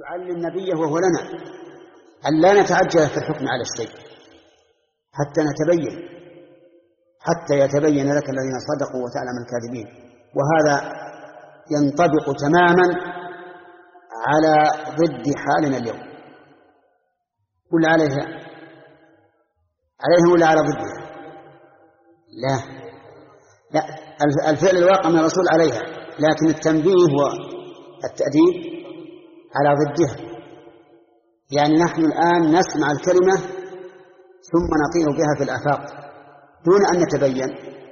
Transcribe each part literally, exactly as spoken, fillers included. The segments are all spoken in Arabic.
يعلم نبيه وهو لنا أن لا نتعجل في الحكم على الشيء حتى نتبين حتى يتبين لك الذين صدقوا وتعلم الكاذبين. وهذا ينطبق تماما على ضد حالنا اليوم، ولا عليها عليها ولا على ضدها؟ لا لا، الفعل الواقع من الرسول عليها، لكن التنبيه والتأديب على ضدها. يعني نحن الآن نسمع الكلمة ثم نطير بها في الآفاق دون أن نتبين،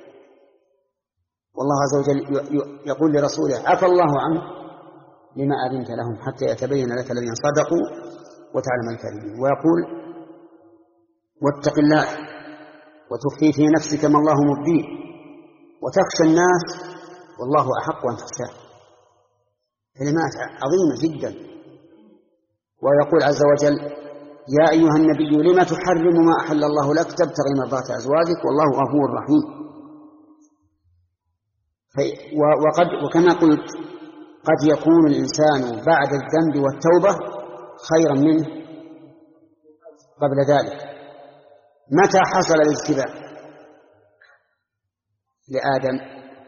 والله عز وجل يقول لرسوله عفى الله عنه لما أذنت لهم حتى يتبين لك الذين صدقوا وتعلم الكاذبين. ويقول واتق الله وتخفي في نفسك ما الله مبديه وتخشى الناس والله أحق أن تخشاه. كلمات عظيمة جدا. ويقول عز وجل يا أيها النبي لما تحرم ما أحل الله لك تبتغي مرضات أزواجك والله غفور رحيم. وقد وكما قلت قد يكون الإنسان بعد الذنب والتوبة خيرا منه قبل ذلك. متى حصل الاجتباء لآدم؟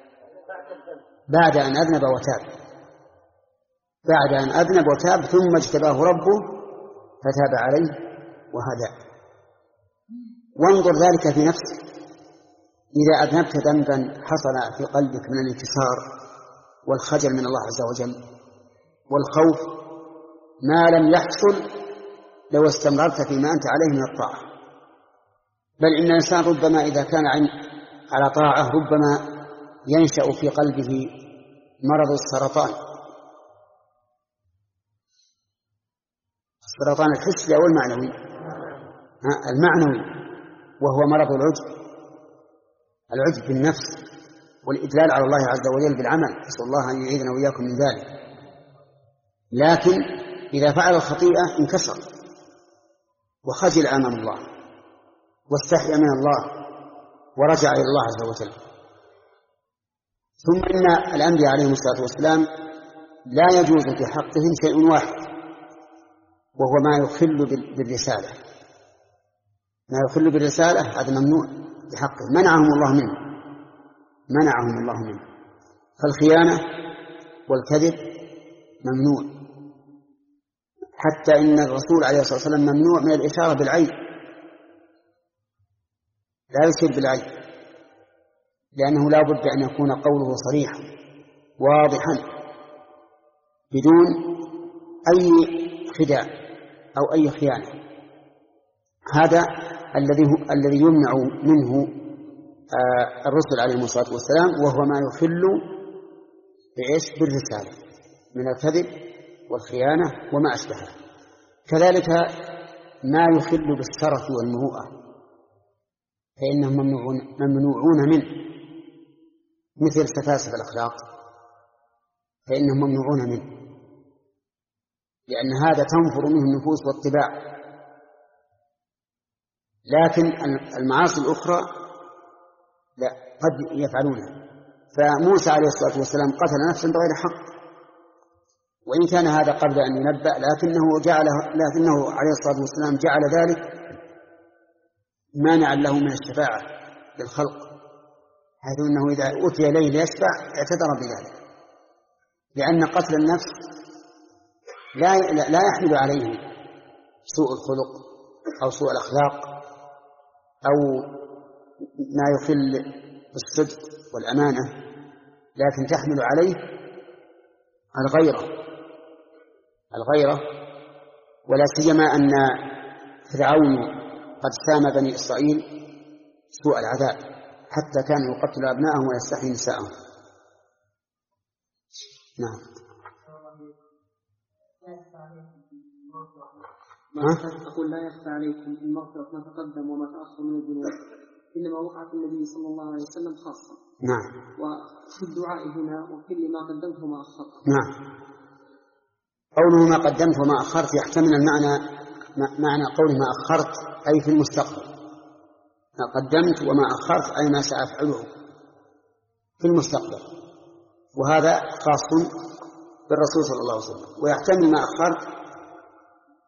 بعد أن أذنب وتاب، بعد أن أذنب وتاب ثم اجتباه ربه فتاب عليه وهدى. وانظر ذلك في نفسك، إذا أذنبت ذنبا حصل في قلبك من الانكسار والخجل من الله عز وجل والخوف ما لم يحصل لو استمررت فيما أنت عليه من الطاعة. بل إن الإنسان ربما إذا كان على طاعة ربما ينشأ في قلبه مرض السرطان، السرطان الحسي أو المعنوي، المعنوي وهو مرض العجب، العجب بالنفس والإدلال على الله عز وجل بالعمل، نسأل الله أن يعيذنا وإياكم من ذلك. لكن إذا فعل الخطيئة انكسر وخجل أمام الله واستحيا من الله ورجع إلى الله عز وجل. ثم إن الأنبياء عليهم الصلاة والسلام لا يجوز في حقهم شيء واحد وهو ما يخل بالرسالة، ما يخل بالرسالة هذا ممنوع بحقه، منعهم الله منه منعهم الله منه فالخيانة والكذب ممنوع. حتى إن الرسول عليه الصلاة والسلام ممنوع من الإشارة بالعين، لا يشير بالعين، لأنه لا بد أن يكون قوله صريحا واضحا بدون أي خداع أو أي خيانة. هذا الذي الذي يمنع منه الرسل عليهم الصلاة والسلام، وهو ما يخل بإيش؟ بالرسالة من الكذب والخيانة وما أشبهها. كذلك ما يخل بالشرف والمروءة فإنهم ممنوعون, ممنوعون منه، مثل سفاسف الأخلاق فإنهم ممنوعون منه، لأن هذا تنفر منه النفوس والطباع. لكن المعاصي الأخرى لا، قد يفعلونها. فموسى عليه الصلاة والسلام قتل نفسا بغير حق، وإن كان هذا قبل أن ينبأ، لكنه جعله لكنه عليه الصلاة والسلام جعل ذلك مانعا له من الشفاعة للخلق، حيث أنه إذا أتي إليه ليشفع اعتذر بذلك، لأن قتل النفس لا لا يحمل عليه سوء الخلق أو سوء الأخلاق أو ما يخل بالصدق والأمانة، لكن تحمل عليه الغيرة الغيرة ولا سيما أن فرعون قد سام بني إسرائيل سوء العذاب حتى كانوا يقتلوا أبناءهم ويستحيي نساءهم. نعم. أقول لا يخفى عليكم المغفرة ما تقدم وما تأخر من الذنوب، إنما وقعت النبي صلى الله عليه وسلم خاصة. نعم. وفي الدعاء هنا وكل ما قدمت وما أخرت. نعم. قوله ما قدمت وما أخرت يحتمل المعنى معنى قوله ما أخرت أي في المستقبل، ما قدمت وما أخرت أي ما سأفعله في المستقبل، وهذا خاص بالرسول صلى الله عليه وسلم. ويحتمل ما أخرت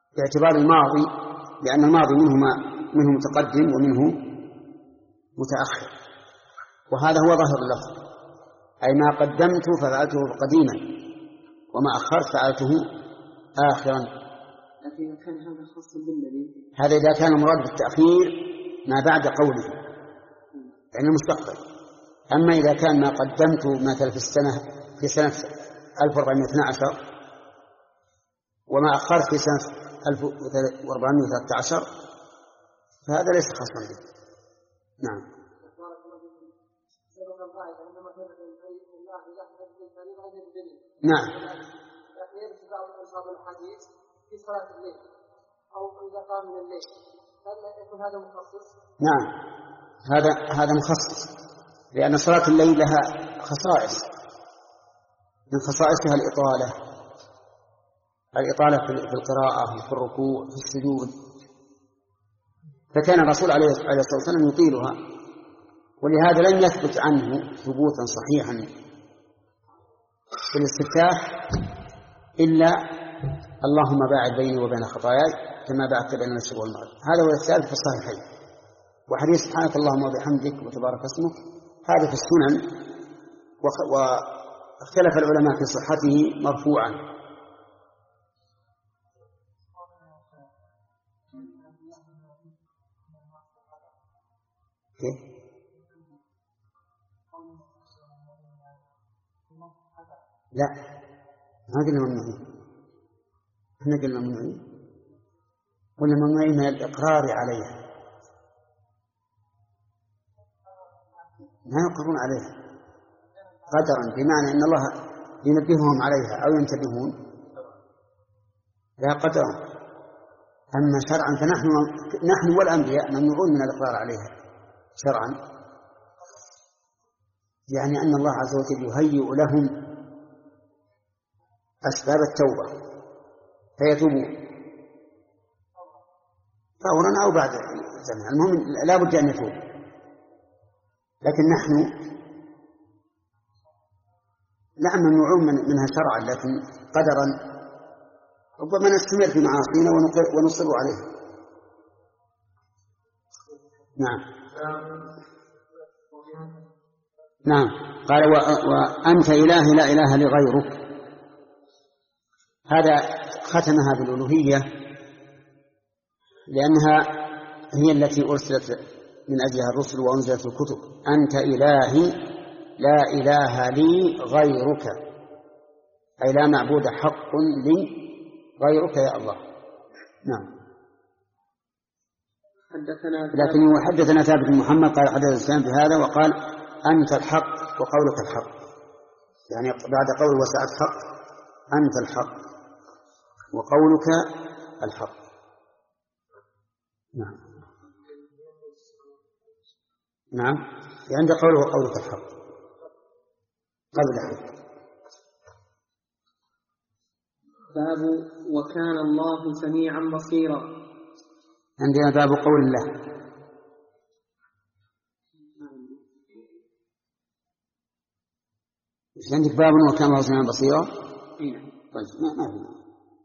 باعتبار الماضي، لأن الماضي منه منه متقدم ومنه متأخر، وهذا هو ظاهر اللفظ، أي ما قدمت ففعلته قديما وما أخرت فعلته آخرا. لكن إذا كان هذا خاصا بالنبي، هذا إذا كان المراد بالتأخير ما بعد قوله يعني المستقبل. أما إذا كان ما قدمت مثلا في السنة في سنة ألف وأربعمائة واثني عشر وما أخرت في سنة ألف وأربعمائة وثلاثة عشر فهذا ليس خاصا به. نعم. نعم. في صلاة الليل أو إذا قام من الليل هل يكون هذا مخصص؟ نعم، هذا هذا مخصص، لأن صلاة الليل لها خصائص، من خصائصها الإطالة الإطالة في القراءة وفي الركوع وفي السجود، فكان الرسول عليه الصلاة والسلام يطيلها، ولهذا لم يثبت عنه ثبوتا صحيحا في الاستفتاح إلا اللهم باعد بيني وبين خطاياي كما باعدت بين المشرق والمغرب، هذا هو الثابت في الصحيحين. وحديث سبحانك اللهم وبحمدك وتبارك اسمك هذا في السنن، واختلف العلماء في صحته مرفوعا. لا، ما قلنا ممنوعين، احنا قلنا ممنوعين، قلنا ممنوعين من الإقرار عليها، ما يقرون عليها قدرا، بمعنى أن الله ينبههم عليها أو ينتبهون لا قدرا. أما شرعا فنحن نحن والأنبياء ممنوعون من الإقرار عليها شرعا، يعني أن الله عز وجل يهيئ لهم أسباب التوبة فيتوبون فورا أو بعد زمن، المهم لا بد أن يتوب. لكن نحن نعم ممنوعون منها شرعا، لكن قدرا ربما نستمر في معاصينا ونصر عليها. نعم. نعم. قال وأنت إله لا إله لغيرك، هذا ختمها بالألوهية لأنها هي التي أرسلت من أجلها الرسل وأنزلت الكتب. أنت إلهي لا إله لي غيرك، أي لا معبود حق لي غيرك يا الله. نعم. لكن حدثنا ثابت بن محمد قال حدث الإسلام بهذا وقال أنت الحق وقولك الحق، يعني بعد قول وسعت حق أنت الحق وقولك الحق. نعم. نعم، عند قوله وقولك الحق قبل. باب وكان الله سميعا بصيرا. عندنا باب قول الله. إيش عندك باب وكان الله سميعا بصيرا؟ طيب ما ما في.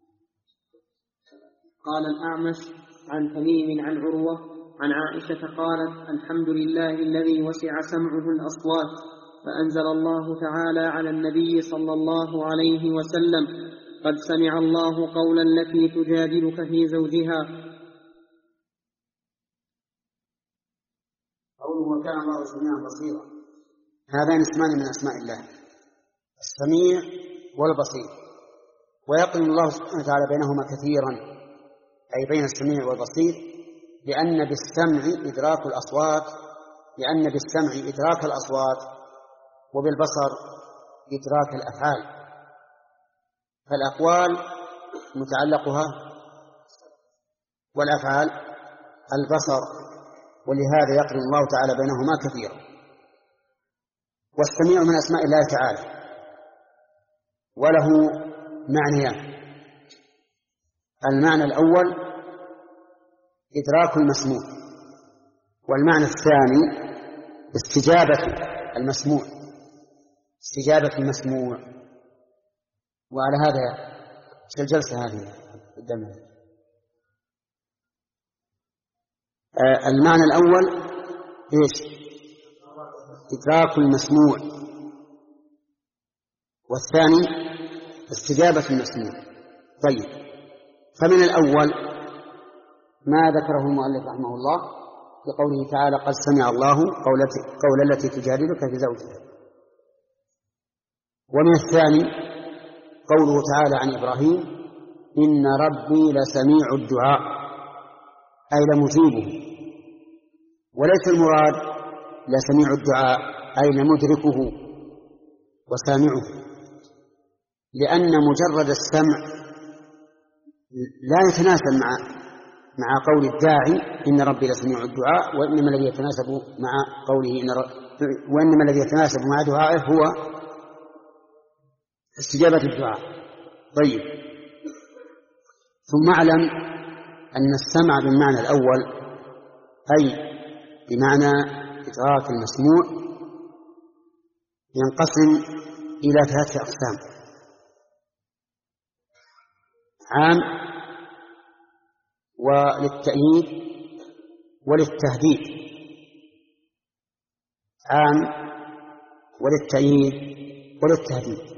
قال الأعمش عن تميم عن عروة عن عائشة قالت الحمد لله الذي وسع سمعه الأصوات، فأنزل الله تعالى على النبي صلى الله عليه وسلم قد سمع الله قولا التي تجادلك في زوجها. قوله وكان الله سميعا بصيرا، هذان اسمان من أسماء الله، السميع والبصير، ويقرن الله سبحانه وتعالى بينهما كثيرا، أي بين السميع والبصير، لأن بالسمع إدراك الأصوات لأن بالسمع إدراك الأصوات وبالبصر إدراك الأفعال، فالأقوال متعلقها والأفعال البصر، ولهذا يقرن الله تعالى بينهما كثيرا. والسميع من أسماء الله تعالى، وله معنيان: المعنى الأول إدراك المسموع، والمعنى الثاني استجابة المسموع استجابة المسموع. وعلى هذا الجلسة هذه قدامنا آه المعنى الأول إيش؟ إدراك المسموع، والثاني استجابة المسموع. طيب، فمن الأول ما ذكره المؤلف رحمه الله بقوله تعالى قد سمع الله قول التي تجادلك في زوجها. ومن الثاني قوله تعالى عن إبراهيم إن ربي لسميع الدعاء، أي لمجيبه. وليس المراد لسميع الدعاء أي لمدركه وسامعه، لأن مجرد السمع لا يتناسب مع مع قول الداعي إن ربي لسميع الدعاء، وإنما الذي يتناسب مع قوله إن ر... وإنما الذي يتناسب مع دعائه هو استجابة الدعاء. طيب، ثم اعلم أن السمع بالمعنى الأول أي بمعنى إدراك المسموع ينقسم إلى ثلاثة أقسام: عام وللتأييد وللتهديد. عام وللتأييد وللتهديد.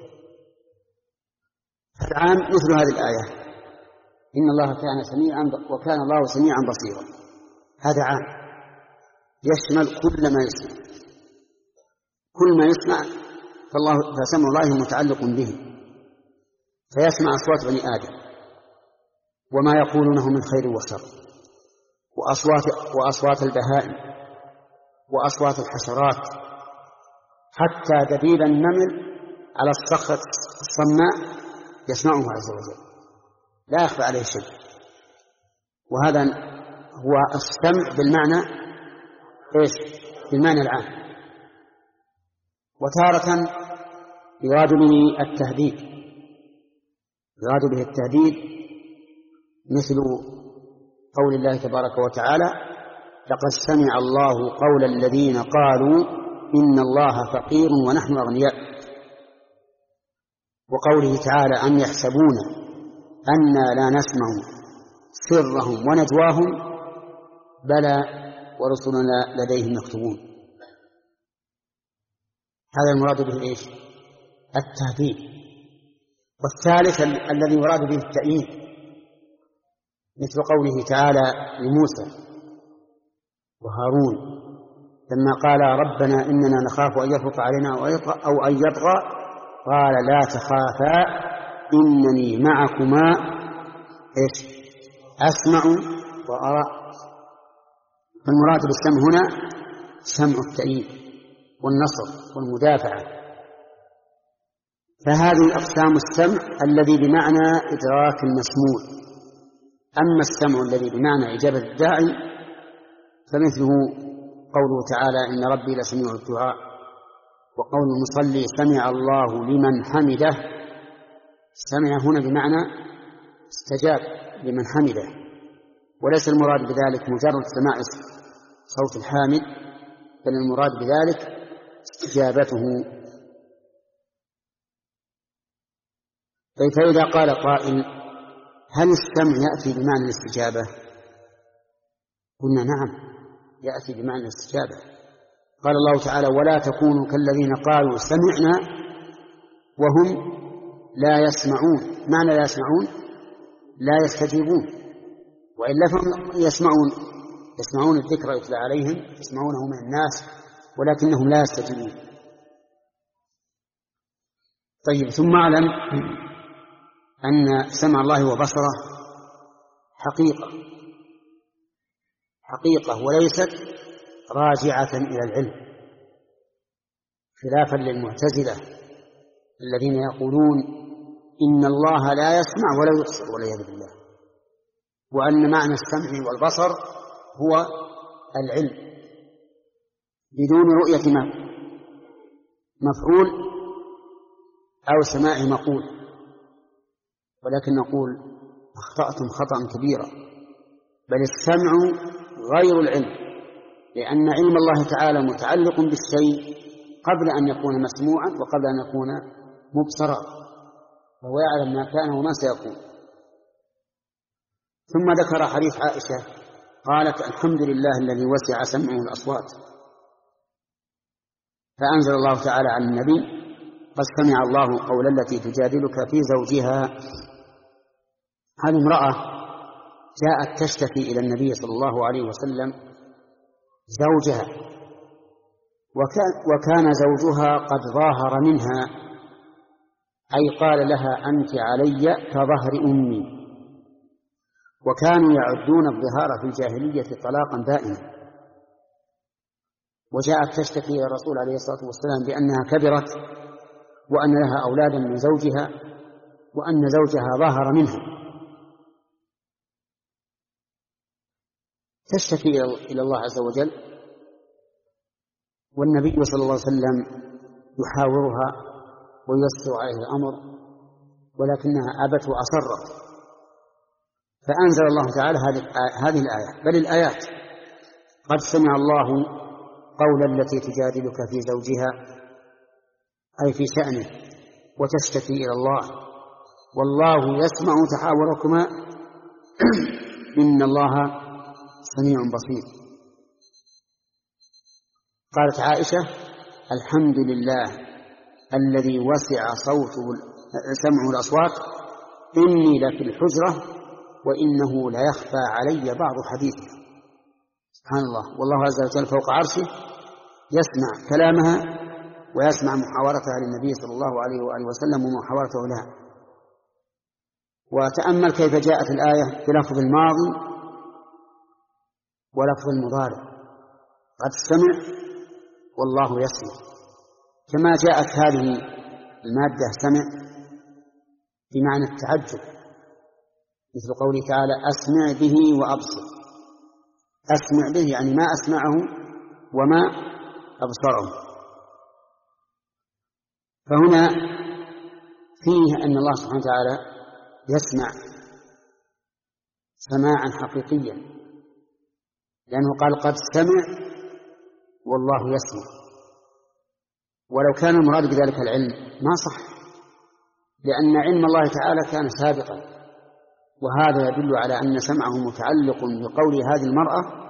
العام مثل هذه الآية إن الله كان سميعا وكان الله سميعا بصيرا، هذا عام يشمل كل ما يسمع، كل ما يسمع فالله فسمع الله متعلق به، فيسمع أصوات بني آدم وما يقولونه من خير وشر، وأصوات, وأصوات البهائم، وأصوات الحشرات، حتى دبيب النمل على الصخرة الصماء يسمعه عز وجل، لا يخفى عليه شيء. وهذا هو السمع بالمعنى إيش؟ بالمعنى العام. وتارة يراد به التهديد، يراد به التهديد مثل قول الله تبارك وتعالى لقد سمع الله قول الذين قالوا إن الله فقير ونحن أغنياء، وقوله تعالى أم يحسبون أنا لا نسمع سرهم ونجواهم بلى ورسلنا لديهم يكتبون. هذا المراد به إيش؟ التهديد. والثالث الذي يراد به التأييد مثل قوله تعالى لموسى وهارون لما قال ربنا إننا نخاف أن يفرط علينا أو أن يطغى قال لا تخافا إنني معكما إيش؟ أسمع وأرى. فالمراد بالسمع هنا سمع التأييد والنصر والمدافعة. فهذه أقسام السمع الذي بمعنى إدراك المسموع. أما السمع الذي بمعنى إجابة الداعي فمثله قوله تعالى إن ربي لسميع الدعاء، وقول المصلي سمع الله لمن حمده. سمع هنا بمعنى استجاب لمن حمده، وليس المراد بذلك مجرد سماع صوت الحامد، بل المراد بذلك استجابته. فإذا قال قائل هل السمع يأتي بمعنى الاستجابة؟ قلنا نعم يأتي بمعنى الاستجابة. قال الله تعالى ولا تكونوا كالذين قالوا سمعنا وهم لا يسمعون. معنى لا يسمعون لا يستجيبون، وإلا فهم يسمعون يسمعون الذكر يتلى عليهم، يسمعونه من الناس ولكنهم لا يستجيبون. طيب، ثم اعلم أن سمع الله وبصره حقيقة حقيقة وليست راجعة إلى العلم، خلافا للمعتزلة الذين يقولون إن الله لا يسمع ولا يبصر والعياذ بالله، وأن معنى السمع والبصر هو العلم بدون رؤية مفعول أو سماع مقول. ولكن نقول أخطأتم خطأ كبيرا، بل السمع غير العلم، لأن علم الله تعالى متعلق بالشيء قبل أن يكون مسموعا وقبل أن يكون مبصرا، وهو يعلم ما كان وما سيكون. ثم ذكر حديث عائشة قالت الحمد لله الذي وسع سمعه الأصوات. فأنزل الله تعالى على النبي قد سمع الله قول التي تجادلك في زوجها. هذه امرأة جاءت تشتكي إلى النبي صلى الله عليه وسلم زوجها، وكان, وكان زوجها قد ظاهر منها، أي قال لها أنت علي كظهر أمي، وكانوا يعدون الظهار في الجاهلية طلاقا دائما. وجاءت تشتكي إلى الرسول عليه الصلاة والسلام بأنها كبرت وأن لها أولادا من زوجها وأن زوجها ظاهر منها، تشتكي إلى الله عز وجل، والنبي صلى الله عليه وسلم يحاورها وييسر عليه الأمر، ولكنها أبت وأصرت. فأنزل الله تعالى هذه الآية، بل الآيات: قد سمع الله قول التي تجادلك في زوجها، أي في شأنه، وتشتكي إلى الله، والله يسمع تحاوركما إن الله سميع بصير. قالت عائشة: الحمد لله الذي وسع صوته سمعه الأصوات، إني لفي الحجرة وإنه لا يخفى علي بعض حديثها. سبحان الله، والله عز وجل فوق عرشه يسمع كلامها ويسمع محاورتها للنبي صلى الله عليه وآله وسلم ومحاورته لها. وتأمل كيف جاءت الآية بلفظ الماضي ولفظ المضارع: قد سمع والله يسمع، كما جاءت هذه المادة سمع بمعنى التعجب، مثل قوله تعالى: أسمع به وأبصر. أسمع به يعني ما أسمعه وما أبصره. فهنا فيه أن الله سبحانه وتعالى يسمع سماعا حقيقيا، لأنه قال: قد سمع والله يسمع. ولو كان المراد بذلك العلم ما صح، لأن علم الله تعالى كان سابقا، وهذا يدل على أن سمعه متعلق بقول هذه المرأة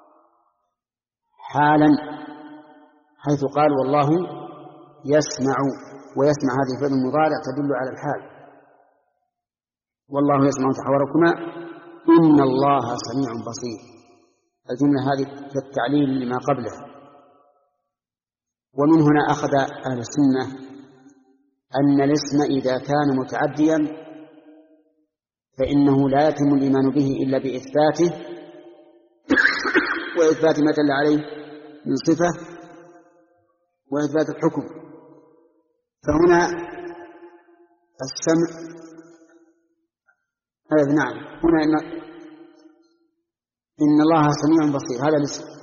حالا، حيث قال: والله يسمع، ويسمع هذه الفعل المضارع تدل على الحال. والله يسمع تحاوركما إن الله سميع بصير. الجملة هذه كالتعليل لما قبلها. ومن هنا أخذ أهل السنة أن الاسم إذا كان متعديا فإنه لا يتم الإيمان به إلا بإثباته وإثبات ما دل عليه من صفة وإثبات الحكم. فهنا السمع أي نعم، هنا إن, إن الله سميع بصير، هذا الاسم،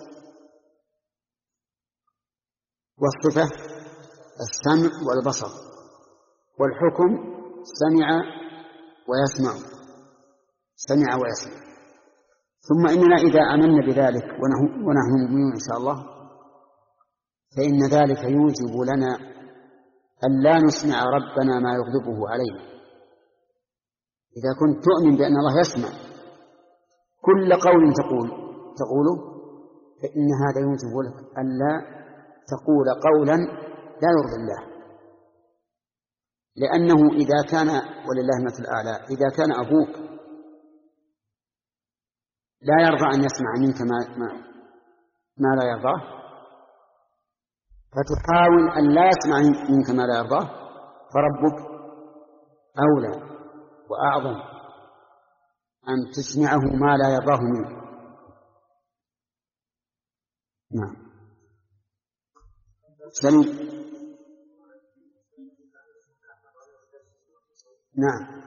والصفة السمع والبصر، والحكم سمع ويسمع، سمع ويسمع. ثم إننا إذا آمنا بذلك ونحن مؤمنون إن شاء الله، فإن ذلك يوجب لنا أن لا نسمع ربنا ما يغضبه علينا. إذا كنت تؤمن بأن الله يسمع كل قول تقول تقوله، فإن هذا يوجب لك أن لا تقول قولا لا يرضي الله، لأنه إذا كان، ولله المثل الأعلى، إذا كان أبوك لا يرضى أن يسمع منك ما, ما, ما لا يرضاه، فتحاول أن لا يسمع منك ما لا يرضاه، فربك أولى وأعظم أن تسمعه ما لا يرضاه منك. نعم. سليم. نعم.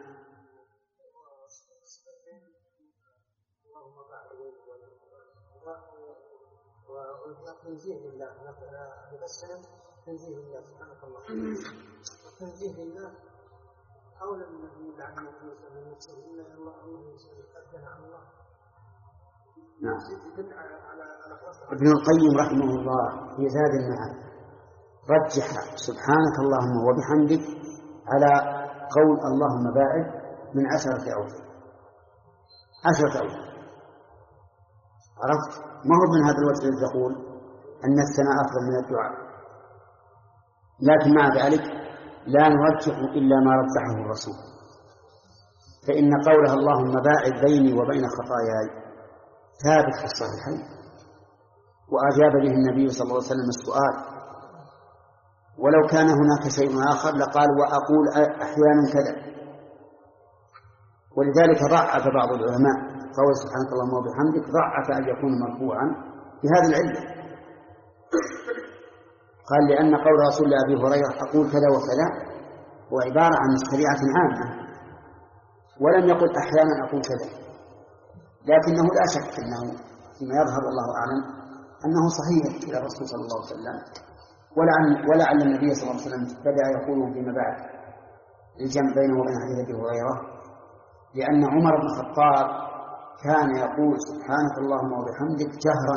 تنزيه لله، نفسنا تنزيه لله سبحانه الله، تنزيه لله قولا النبي بعد ما توصل من نفسه إلا الله أمره يسأل عن الله. نعم. ابن القيم رحمه الله في زاد المعاد رجح سبحانك اللهم وبحمدك على قول اللهم باعد من عشرة أوجه، عشرة أوجه. عرفت؟ ما هو من هذا الوجه الذي تقول أن الثناء أفضل من الدعاء، لكن مع ذلك لا نرجح إلا ما رجحه الرسول، فإن قولها اللهم باعد بيني وبين خطاياي ثابت في الصحيحين، وأجاب به النبي صلى الله عليه وسلم السؤال، ولو كان هناك شيء آخر لقال وأقول أحيانا كذا. ولذلك ضعف بعض العلماء قول سبحانك اللهم وبحمدك، ضعف أن يكون مرفوعا بهذه العلة، قال لأن قول رسول الله أبي هريرة أقول كذا وكذا هو عبارة عن شريعة عامة، ولم يقل أحيانا أقول كذا، لكنه لا شك أنه فيما يظهر الله أعلم أنه صحيح إلى الرسول صلى الله عليه وسلم، ولعل, ولعل النبي صلى الله عليه وسلم بدأ يقوله فيما بعد الجمع بينه وبين حديث أبي هريرة، لأن عمر بن الخطاب كان يقول سبحانك اللهم وبحمدك جهرا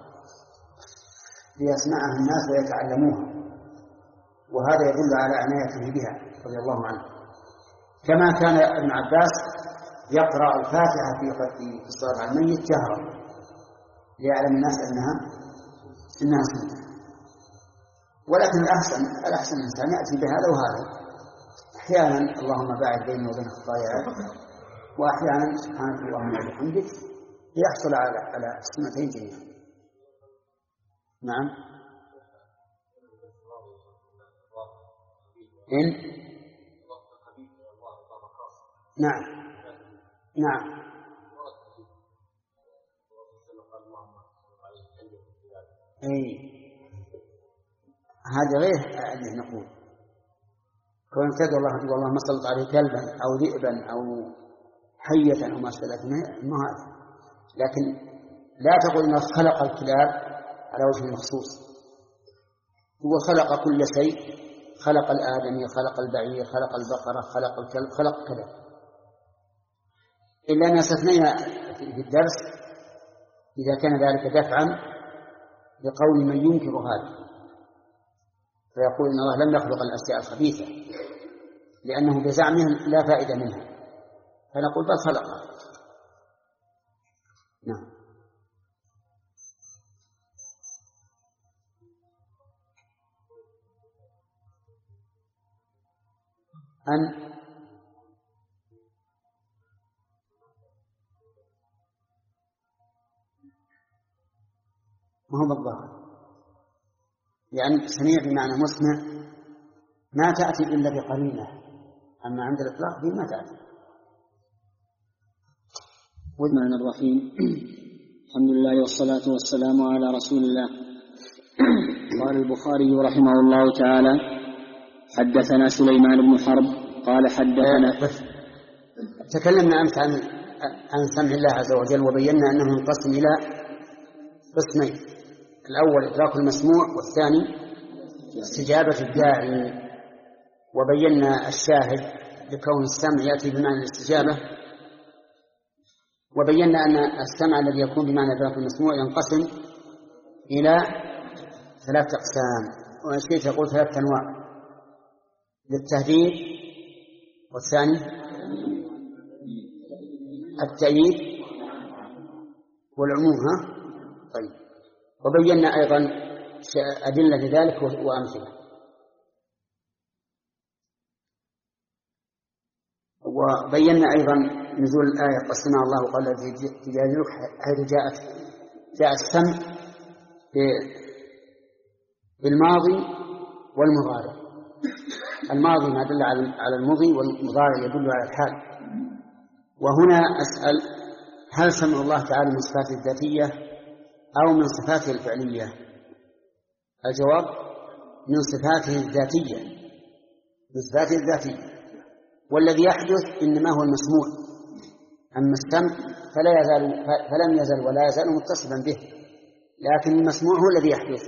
ليسمعها الناس ويتعلموها، وهذا يدل على عنايته بها رضي الله عنه. كما كان ابن عباس يقرأ الفاتحة في الصلاة على الميت جهرا ليعلم الناس أنها إنها سنة. ولكن الأحسن الأحسن الإنسان يأتي بهذا وهذا، أحيانا اللهم باعد بيني وبين خطاياي، وأحيانا سبحانك اللهم وبحمدك، ليحصل على على السنتين جميعا. نعم. إن نعم نعم أي هذا غير اللي نقول كون تدعو الله والله ما سلط عليه كلبا أو ذئبا أو حية أو ما شابه ما هذا، لكن لا تقول إنه خلق الكلاب على وجه المخصوص، هو خلق كل شيء، خلق الآدمي، خلق البعير، خلق البقرة، خلق الكلب، خلق كذا، إلا أن استثنينا في الدرس إذا كان ذلك دفعا لقول من ينكر هذا، فيقول إن الله لم يخلق الأشياء الخبيثة لأنه بزعمه لا فائدة منها، فنقول بل خلقها. نعم. أن ما هو بالظاهر، يعني سميع بمعنى مسمع ما تأتي إلا بقرينة، أما عند الإطلاق دي ما تأتي. والمعنى الرحيم. الحمد لله والصلاة والسلام على رسول الله. قال البخاري رحمه الله تعالى: حدثنا سليمان بن حرب قال حدثنا. تكلمنا أمس عن عن سمع الله عز وجل، وبينا أنه ينقسم إلى قسمين: الأول إدراك المسموع، والثاني استجابة الداعي. وبينا الشاهد لكون السمع يأتي بمعنى الاستجابة، وبينا أن السمع الذي يكون بمعنى إدراك المسموع ينقسم إلى ثلاثة أقسام، والشيخ يقول ثلاثة أنواع: للتهديد، والثاني التأييد، والعموم. ها طيب. وبينا أيضا أدلة لذلك وأمثلة. وبينا أيضا نزول الآية قد سمع الله قال تجادلك، حيث جاءت جاء السمع بالماضي والمضارع. الماضي ما دل على المضي، والمضارع يدل على الحال. وهنا أسأل: هل سمع الله تعالى من صفاته الذاتية أو من صفاته الفعلية؟ الجواب: من صفاته الذاتية، من صفاته الذاتية. والذي يحدث إنما هو المسموع، أما السمع فلا يزال فلم يزل ولا يزال متصفا به، لكن المسموع هو الذي يحدث.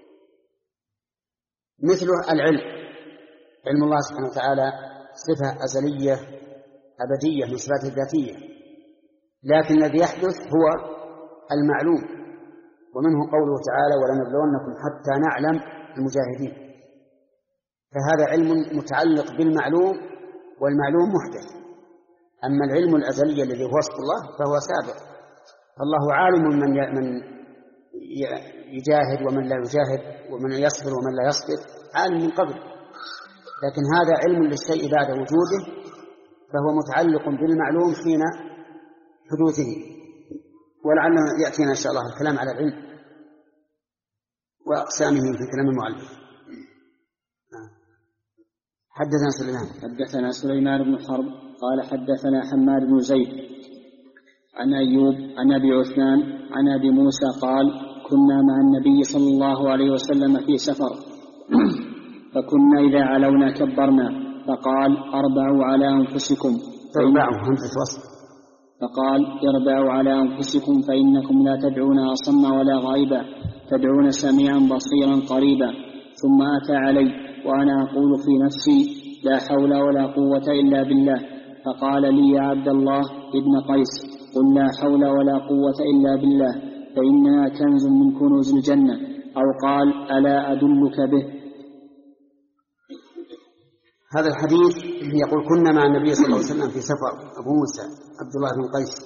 مثله العلم، علم الله سبحانه وتعالى صفة أزلية أبدية من صفاته الذاتية، لكن الذي يحدث هو المعلوم، ومنه قوله تعالى: ولنبلونكم حتى نعلم المجاهدين. فهذا علم متعلق بالمعلوم، والمعلوم محدث. أما العلم الأزلي الذي هو وصف الله فهو سابق، فالله عالم من من يجاهد ومن لا يجاهد، ومن يصبر ومن لا يصبر، عالم من قبل، لكن هذا علم للشيء بعد وجوده، فهو متعلق بالمعلوم حين حدوثه. ولعلنا يأتينا إن شاء الله الكلام على العلم وأقسامه في كلام المؤلف. حدثنا سليمان حدثنا سليمان بن حرب قال حدثنا حماد بن زيد عن أيوب عن أبي عثمان عن أبي موسى قال كنا مع النبي صلى الله عليه وسلم في سفر فكنا إذا علونا كبرنا فقال اربعوا على أنفسكم اربعوا همزة وصل فقال اربعوا على أنفسكم فإنكم لا تدعون أصم ولا غائبا تدعون سميعا بصيرا قريبا. ثم أتى علي وأنا أقول في نفسي لا حول ولا قوة إلا بالله، فقال لي يا عبد الله ابن قيس قل لا حول ولا قوة إلا بالله فإنها كنز من كنوز الجنة، أو قال ألا أدلك به. هذا الحديث يقول كنا مع النبي صلى الله عليه وسلم في سفر، أبو موسى عبد الله بن قيس،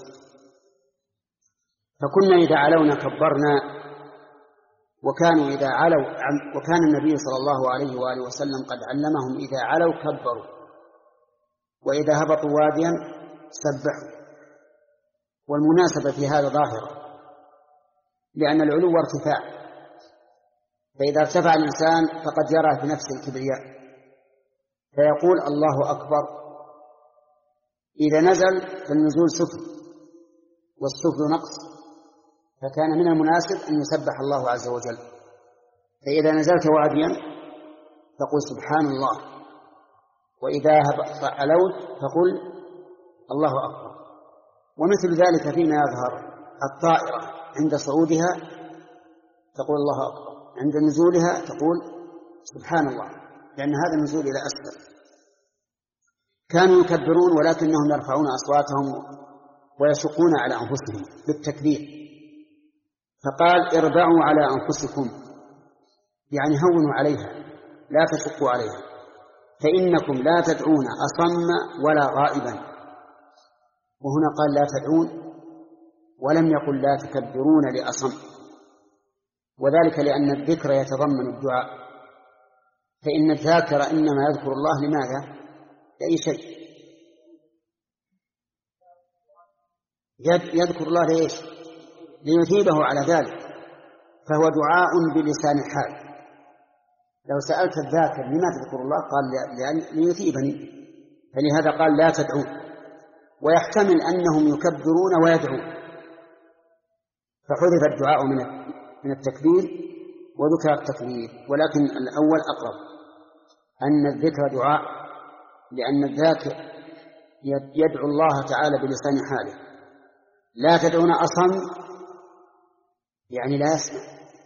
فكنا إذا علونا كبرنا، وكانوا إذا علوا وكان النبي صلى الله عليه وآله وسلم قد علمهم إذا علوا كبروا، وإذا هبطوا واديا سبحوا. والمناسبة في هذا ظاهرة، لأن العلو ارتفاع، فإذا ارتفع الإنسان فقد يرى في نفسه الكبرياء فيقول الله أكبر. إذا نزل فالنزول سفل والسفل نقص، فكان من المناسب أن يسبح الله عز وجل. فإذا نزلت واديا فقل سبحان الله، وإذا علوت فقل الله أكبر. ومثل ذلك فيما يظهر الطائرة عند صعودها تقول الله أكبر، عند نزولها تقول سبحان الله، لأن هذا النزول إلى أسفل. كانوا يكبرون ولكنهم يرفعون أصواتهم ويشقون على أنفسهم بالتكبير، فقال اربعوا على أنفسكم، يعني هونوا عليها لا تشقوا عليها، فإنكم لا تدعون أصم ولا غائبا. وهنا قال لا تدعون ولم يقل لا تكبرون لأصم، وذلك لأن الذكر يتضمن الدعاء، فإن الذاكر إنما يذكر الله لماذا؟ لأي شيء، يذكر الله ليش؟ ليثيبه على ذلك، فهو دعاء بلسان الحال. لو سألت الذاكر لما تذكر الله قال ليثيبني، فلهذا قال لا تدعون. ويحتمل أنهم يكبرون ويدعون، فحذف الدعاء من التكبير وذكر التكبير، ولكن الأول أقرب، أن الذكر دعاء، لأن الذاكر يدعو الله تعالى بلسان حاله. لا تدعون أصم يعني لا يسمع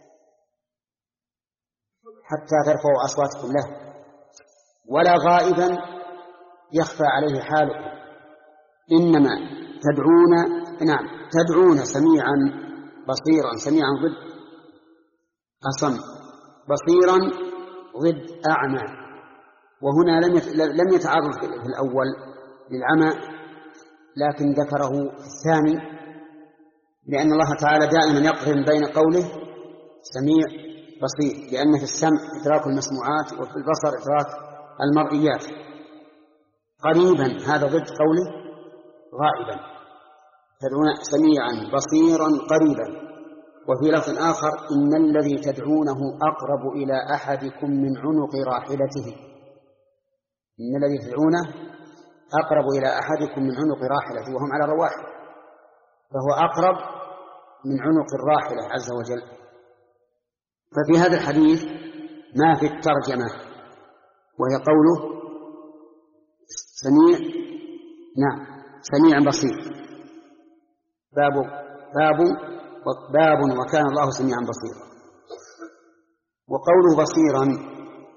حتى ترفعوا أصواتكم له، ولا غائبا يخفى عليه حاله، إنما تدعون نعم تدعون سميعا بصيرا. سميعا ضد أصم، بصيرا ضد أعمى. وهنا لم يتعرض في الأول للعمى، لكن ذكره في الثاني، لأن الله تعالى دائما يقرن بين قوله سميع بصير، لأن في السمع إدراك المسموعات وفي البصر إدراك المرئيات. قريبا هذا ضد قوله غائبا، تدعون سميعا بصيرا قريبا. وفي لفظ آخر إن الذي تدعونه أقرب إلى أحدكم من عنق راحلته. إن الذي تدعونه أقرب إلى أحدكم من عنق راحلته، وهم على رواحل، فهو أقرب من عنق الراحلة عز وجل. ففي هذا الحديث ما في الترجمة، وهي قوله سميع نعم سميع بصير. باب باب باب وكان الله سميعا بصيرا. وقوله بصيرا،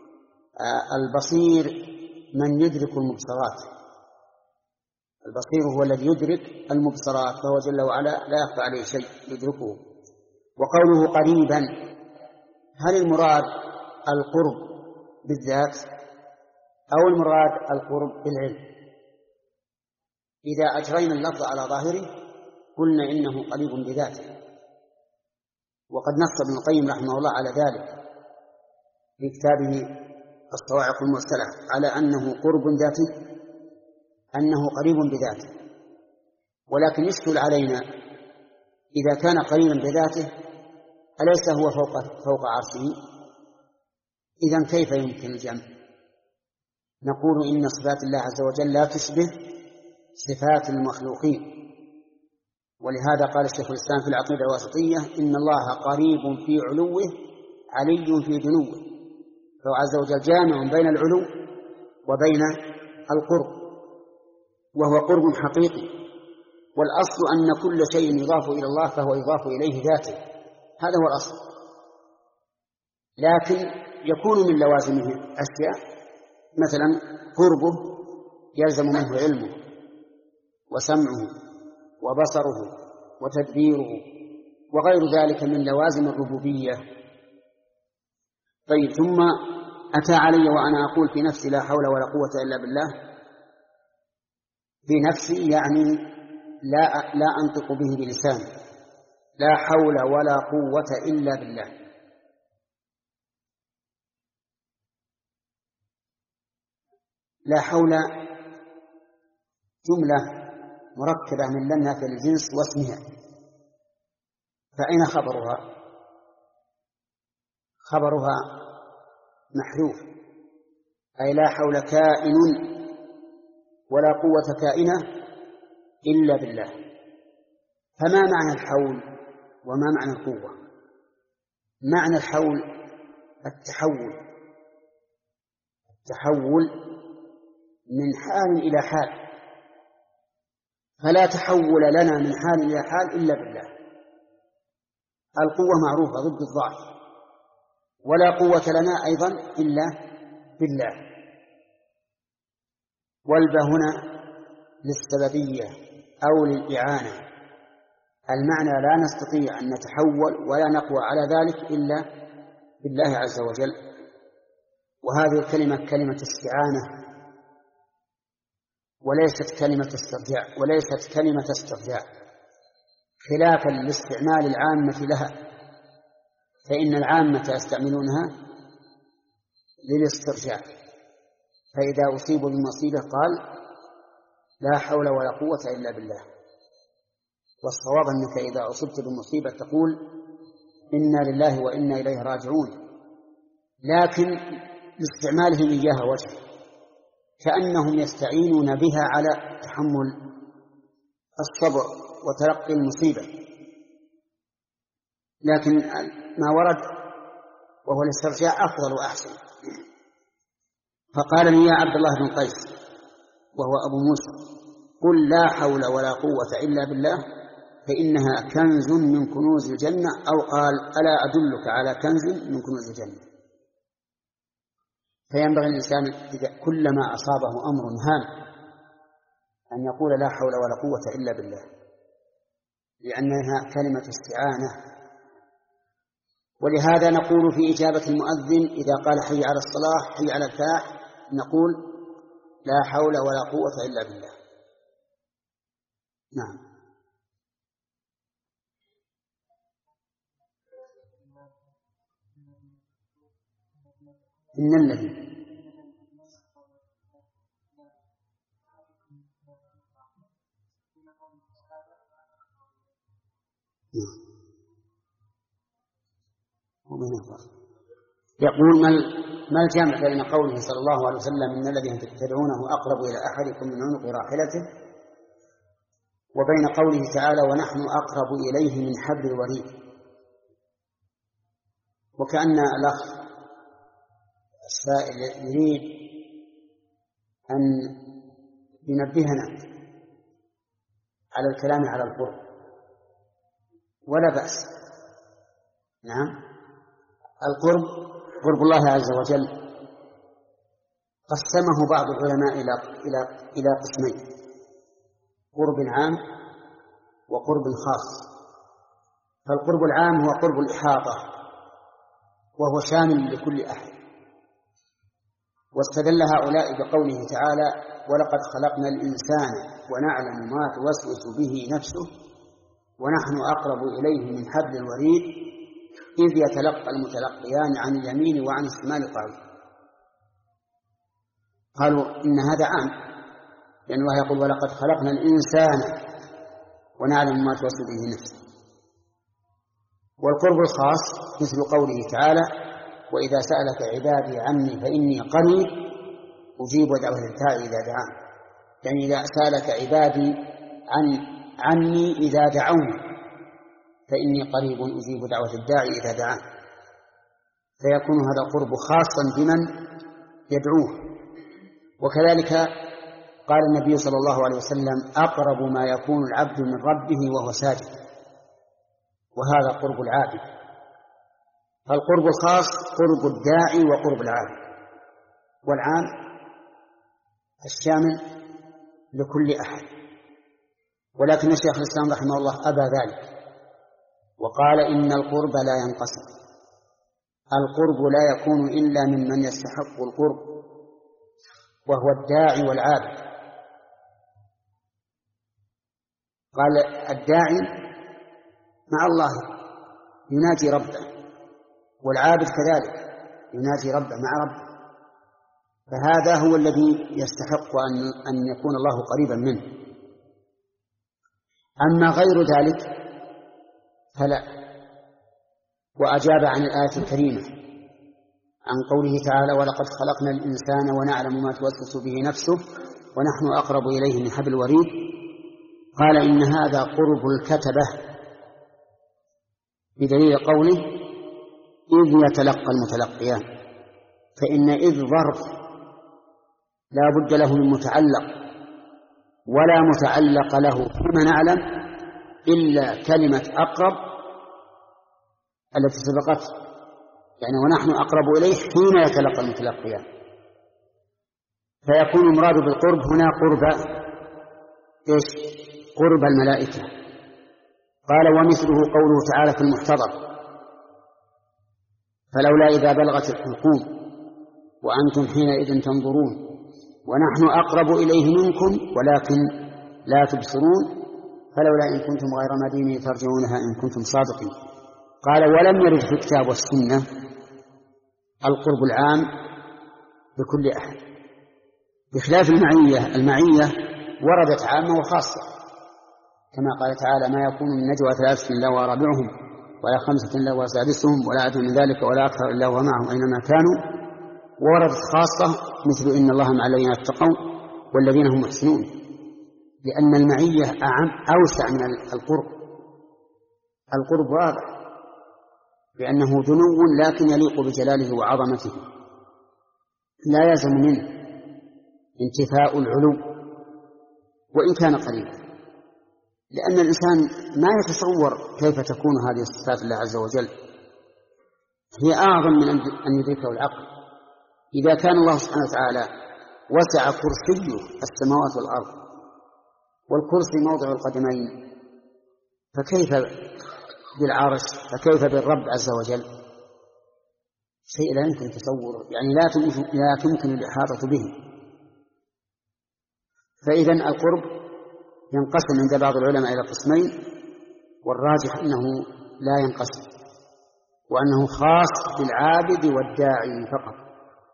البصير من يدرك المبصرات، البصير هو الذي يدرك المبصرات، فهو جل وعلا لا يخفى عليه شيء يدركه. وقوله قريبا، هل المراد القرب بالذات أو المراد القرب بالعلم؟ إذا أجرينا اللفظ على ظاهره قلنا إنه قريب بذاته، وقد نص ابن القيم رحمه الله على ذلك في كتابه الصواعق المرسلة على أنه قرب ذاته، أنه قريب بذاته. ولكن يشكل علينا إذا كان قريبا بذاته أليس هو فوق فوق عرشه؟ إذن كيف يمكن الجمع؟ نقول إن صفات الله عز وجل لا تشبه صفات المخلوقين، ولهذا قال الشيخ الإسلام في العقيدة الواسطية إن الله قريب في علوه علي في دنوه، فهو عز وجل جامع بين العلو وبين القرب، وهو قرب حقيقي. والأصل أن كل شيء يضاف إلى الله فهو يضاف إليه ذاته، هذا هو الأصل. لكن يكون من لوازمه أشياء، مثلا قربه يلزم منه علمه وسمعه وبصره وتدبيره وغير ذلك من لوازم الربوبية. طيب، ثم أتى علي وأنا أقول في نفسي لا حول ولا قوة إلا بالله. في نفسي يعني لا لا أنطق به بلساني، لا حول ولا قوة إلا بالله. لا حول جملة مركبة من لن نافية للجنس واسمها، فأين خبرها؟ خبرها محذوف، أي لا حول كائن ولا قوة كائنة إلا بالله. فما معنى الحول وما معنى القوة؟ معنى الحول التحول، التحول من حال إلى حال، فلا تحول لنا من حال إلى حال إلا بالله. القوة معروفة ضد الضعف، ولا قوة لنا أيضا إلا بالله. والباء هنا للسببية أو للإعانة، المعنى لا نستطيع أن نتحول ولا نقوى على ذلك إلا بالله عز وجل. وهذه الكلمة كلمة استعانة وليست كلمة استرجاع، وليست كلمة استرجاع خلافا لاستعمال العامة لها، فإن العامة يستعملونها للاسترجاع، فإذا أصيبوا بمصيبة قال لا حول ولا قوة إلا بالله. والصواب أنك إذا أصبت بمصيبة تقول إنا لله وإنا إليه راجعون، لكن لاستعمالهم إياها وجه، كأنهم يستعينون بها على تحمل الصبر وتلقي المصيبة. لكن ما ورد وهو الاسترجاع أفضل وأحسن. فقال لي يا عبد الله بن قيس وهو أبو موسى قل لا حول ولا قوة إلا بالله فإنها كنز من كنوز الجنة، أو قال ألا أدلك على كنز من كنوز الجنة. فينبغي الإنسان إذا كلما أصابه أمر هام أن يقول لا حول ولا قوة إلا بالله، لأنها كلمة استعانة. ولهذا نقول في إجابة المؤذن إذا قال حي على الصلاة حي على الفلاح نقول لا حول ولا قوة إلا بالله. نعم. إن الذي يقول ما الجمع بين قوله صلى الله عليه وسلم إن الذي تدعونه أقرب إلى أحدكم من عنق راحلته وبين قوله تعالى ونحن أقرب إليه من حبل الوريد؟ وكأن الأخ السائل يريد أن ينبهنا على الكلام على القرب، ولا بأس. نعم، القرب قرب الله عز وجل قسمه بعض العلماء إلى إلى إلى قسمين: قرب عام وقرب خاص. فالقرب العام هو قرب الإحاطة وهو شامل لكل أحد، واستدل هؤلاء بقوله تعالى ولقد خلقنا الإنسان ونعلم ما توسوس به نفسه ونحن أقرب إليه من حبل الوريد إذ يتلقى المتلقيان عن اليمين وعن الشمال قعيد. قالوا إن هذا عام، لأن الله يقول ولقد خلقنا الإنسان ونعلم ما توسوس به نفسه. والقرب الخاص مثل قوله تعالى وإذا سألك عبادي عني فإني قريب أجيب دعوة الداعي إذا دعان، يعني إذا سألك عبادي عن عني إذا دعوني فإني قريب أجيب دعوة الداعي إذا دعان، فيكون هذا القرب خاصا بمن يدعوه. وكذلك قال النبي صلى الله عليه وسلم أقرب ما يكون العبد من ربه وهو ساجد، وهذا قرب العابد. فالقرب الخاص قرب الداعي وقرب العابد، والعام الشامل لكل أحد. ولكن الشيخ الإسلام رحمه الله أبى ذلك وقال إن القرب لا ينقسم، القرب لا يكون إلا ممن يستحق القرب وهو الداعي والعابد. قال الداعي مع الله يناجي ربه، والعابد كذلك يناجي ربه مع ربه، فهذا هو الذي يستحق أن يكون الله قريبا منه. أما غير ذلك فلا. وأجاب عن الآية الكريمة عن قوله تعالى ولقد خلقنا الإنسان ونعلم ما توسوس به نفسه ونحن أقرب إليه من حبل الوريد، قال إن هذا قرب الكتبة بدليل قوله إذ يتلقى المتلقيان، فإن إذ ظرف لا بد له من متعلق، ولا متعلق له فيما نعلم إلا كلمة أقرب التي سبقت، يعني ونحن أقرب إليه حين يتلقى المتلقيان، فيكون المراد بالقرب هنا قرب إيش؟ قرب الملائكة. قال ومثله قوله تعالى في المحتضر فلولا إذا بلغت الحلقوم وأنتم حينئذ تنظرون ونحن أقرب إليه منكم ولكن لا تبصرون فلولا إن كنتم غير مدينين ترجعونها إن كنتم صادقين. قال ولم يرد في الكتاب والسنة القرب العام بكل أحد، بخلاف المعية. المعية وردت عامة وخاصة، كما قال تعالى ما يكون من نجوى ثلاثة إلا هو رابعهم ولا خمسة إلا هو سادسهم ولا أدنى من ذلك ولا أكثر إلا هو معهم أينما كانوا. ووردت خاصة مثل إن الله مع الذين اتقوا والذين هم محسنون، لأن المعية أعم أوسع من القرب. القرب واضح لأنه دنو لكن يليق بجلاله وعظمته، لا يلزم منه انتفاء العلو وإن كان قريبا، لأن الإنسان ما يتصور كيف تكون هذه الصفات الله عز وجل، هي أعظم من أن يدركه العقل. إذا كان الله سبحانه وتعالى وسع كرسيه السماوات والأرض والكرسي موضع القدمين، فكيف بالعرش، فكيف بالرب عز وجل؟ شيء لا يمكن تصوره، يعني لا تمكن الإحاطة به. فإذا القرب ينقسم عند بعض العلماء إلى قسمين، والراجح أنه لا ينقسم، وأنه خاص بالعابد والداعي فقط.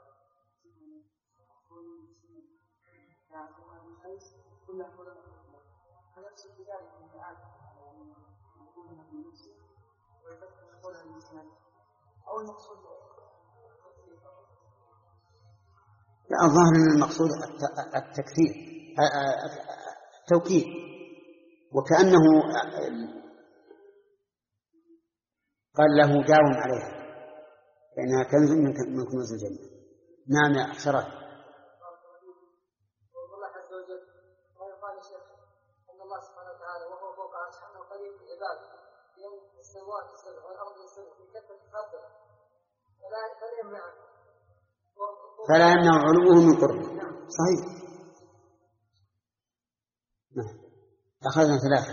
لا، الظاهر أن المقصود التكثير التوكيد، وكأنه قال له داوم عليها فإنها كنز من كنوز الجنة. نعم يا شرف. والله عز وجل قال الشيخ أن الله سبحانه وتعالى وهو فوق عرشه أنه قريب لعباده، لأن السماوات السبع والأرض السبع في كثرة خاطره فلا يمنع فلا يمنع علوه من قربه. صحيح. نعم. أخذنا ثلاثة.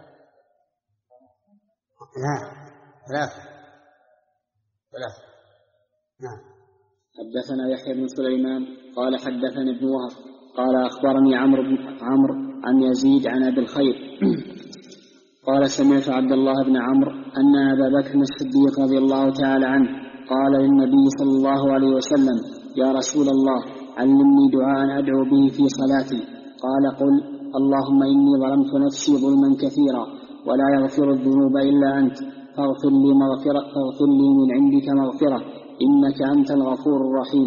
لا ثلاثة ثلاثة. نعم. حدثنا يحيى بن سليمان قال حدثنا ابن وهب قال أخبرني عمرو بن عمرو عن يزيد عن أبي الخير قال سمعت عبد الله بن عمرو أن أبا بكر الصديق رضي الله تعالى عنه قال للنبي صلى الله عليه وسلم يا رسول الله علمني دعاء أدعو به في صلاتي. قال قل اللهم إني ظلمت نفسي ظلما كثيرا ولا يغفر الذنوب إلا أنت فاغفر لي, مغفرة فاغفر لي من عندك مغفرة إنك أنت الغفور الرحيم.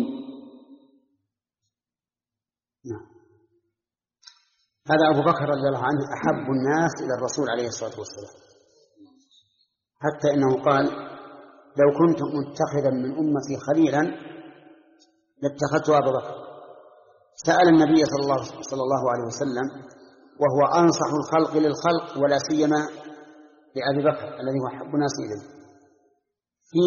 نعم. هذا أبو بكر رضي الله عنه أحب الناس إلى الرسول عليه الصلاة والسلام، حتى إنه قال لو كنت متخذا من أمتي خليلا لاتخذت أبا بكر. سأل النبي صلى الله, صلى الله عليه وسلم وهو أنصح الخلق للخلق ولا سيما لأبي بكر الذي هو أحب الناس إليه في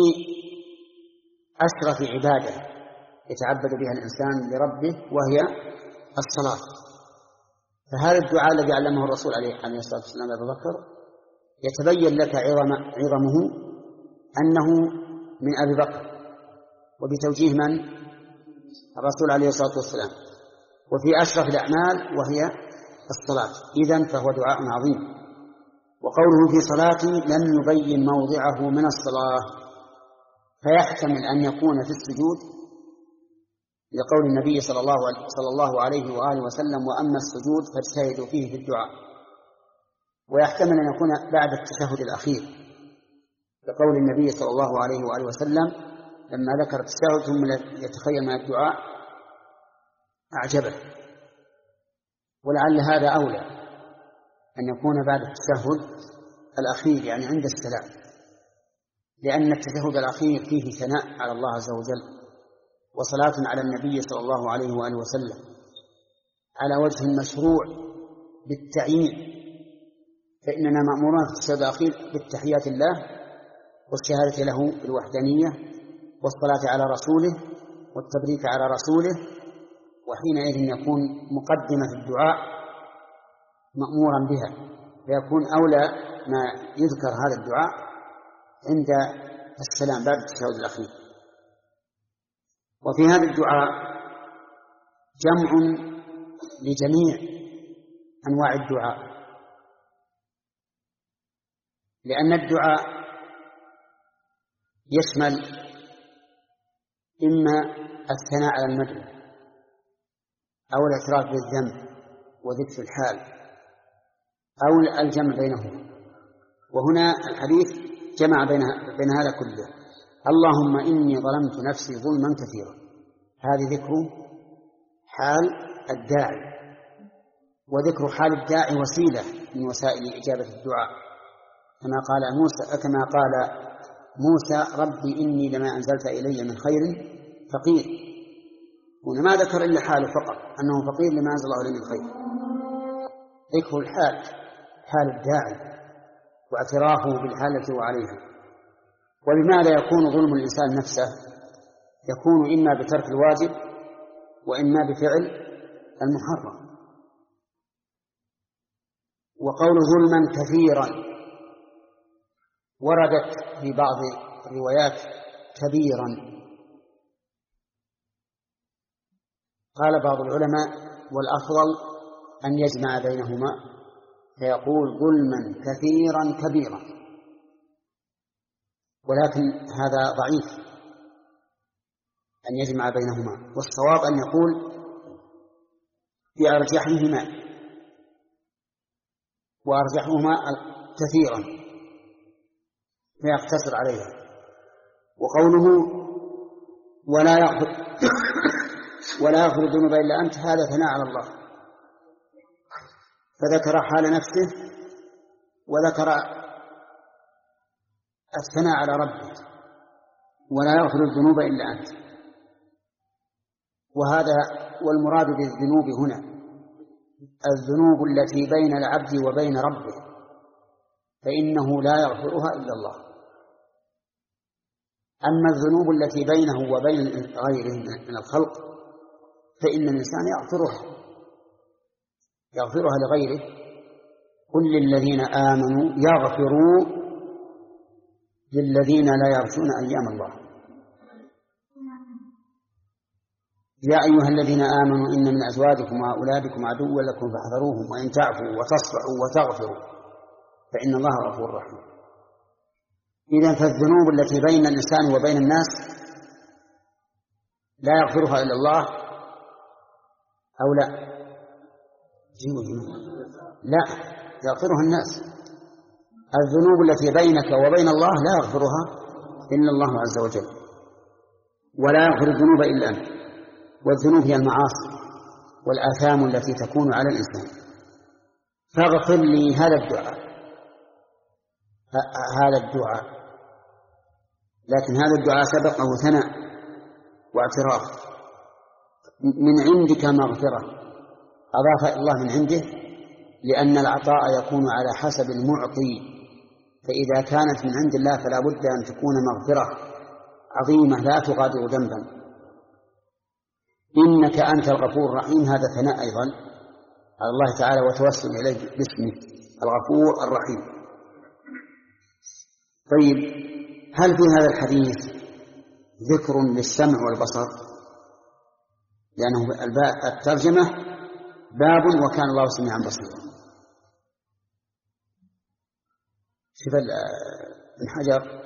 أشرف عبادة يتعبد بها الإنسان لربه وهي الصلاة. فهذا الدعاء الذي علمه الرسول عليه الصلاة والسلام أبي بكر يتبين لك عظم عظمه أنه من أبي بكر وبتوجيه من؟ الرسول عليه الصلاة والسلام، وفي أشرف الأعمال وهي الصلاة. إذن فهو دعاء عظيم. وقوله في صلاتي لم يبين موضعه من الصلاة، فيحتمل أن يكون في السجود لقول النبي صلى الله, صلى الله عليه وآله وسلم وأما السجود فاجتهدوا فيه في الدعاء، ويحتمل أن يكون بعد التشهد الأخير لقول النبي صلى الله عليه وآله وسلم لما ذكر التشهد ثم يتخيل من الدعاء أعجبه. ولعل هذا أولى أن يكون بعد التشهد الأخير يعني عند السلام، لأن التشهد الأخير فيه ثناء على الله عز وجل وصلاة على النبي صلى الله عليه وآله وسلم على وجه المشروع بالتعيين، فإننا مأمورون في التشهد الأخير بالتحيات الله والشهادة له بالوحدانية والصلاة على رسوله والتبريك على رسوله، وحينئذ يكون مقدمة الدعاء مأمورا بها، فيكون أولى ما يذكر هذا الدعاء عند السلام بعد التشهد الأخير. وفي هذا الدعاء جمع لجميع أنواع الدعاء، لأن الدعاء يشمل إما الثناء على المدعو أو الاعتراف بالذنب وذكر الحال أو الجمع بينهما. وهنا الحديث جمع بين بين هذا كله. اللهم إني ظلمت نفسي ظلما كثيرا، هذه ذكر حال الداعي، وذكر حال الداعي وسيلة من وسائل إجابة الدعاء، كما قال موسى كما قال موسى ربي إني لما أنزلت إلي من خير فقير. هنا ما ذكر إلا حاله فقط أنه فقير لما أنزل الله إليه من خير، ذكر الحال حال الداعي واعترافه بالحال التي هو عليها. ولماذا يكون ظلم الإنسان نفسه؟ يكون إما بترك الواجب وإما بفعل المحرم. وقول ظلما كثيرا وردت في بعض الروايات كبيرا. قال بعض العلماء والأفضل أن يجمع بينهما فيقول ظلما كثيرا كبيرا، ولكن هذا ضعيف أن يجمع بينهما، والصواب أن يقول بأرجحهما، وأرجحهما كثيرا فيقتصر عليها. وقوله ولا يغفر ولا يغفر الذنوب إلا أنت هذا ثناء على الله، فذكر حال نفسه وذكر الثناء على ربه ولا يغفر الذنوب إلا أنت. وهذا والمراد بالذنوب هنا الذنوب التي بين العبد وبين ربه، فإنه لا يغفرها إلا الله. أما الذنوب التي بينه وبين غيره من الخلق فإن الإنسان يغفرها يغفرها لغيره. قل للذين آمنوا يغفروا للذين لا يرجون أيام الله. يا أيها الذين آمنوا إن من أزواجكم وأولادكم عدوا لكم فاحذروهم وإن تعفوا وتصفحوا وتغفروا فإن الله غفور رحيم. إذن فالذنوب التي بين الإنسان وبين الناس لا يغفرها إلا الله أو لا؟ لا، يغفرها الناس. الذنوب التي بينك وبين الله لا يغفرها إلا الله عز وجل، ولا يغفر الذنوب إلا أنت. والذنوب هي المعاصي والآثام التي تكون على الإنسان. فاغفر لي هذا الدعاء هذا الدعاء لكن هذا الدعاء سبقه ثناء واعتراف. من عندك مغفرة، أضاف الله من عنده، لأن العطاء يكون على حسب المعطي، فإذا كانت من عند الله فلا بد أن تكون مغفرة عظيمة لا تغادر ذنبا. إنك أنت الغفور الرحيم، هذا ثناء أيضا على الله تعالى وتوسل إليه باسمه الغفور الرحيم. طيب، هل في هذا الحديث ذكر للسمع والبصر؟ لأنه الترجمة باب وكان الله سميعا بصيرا. شوف ابن حجر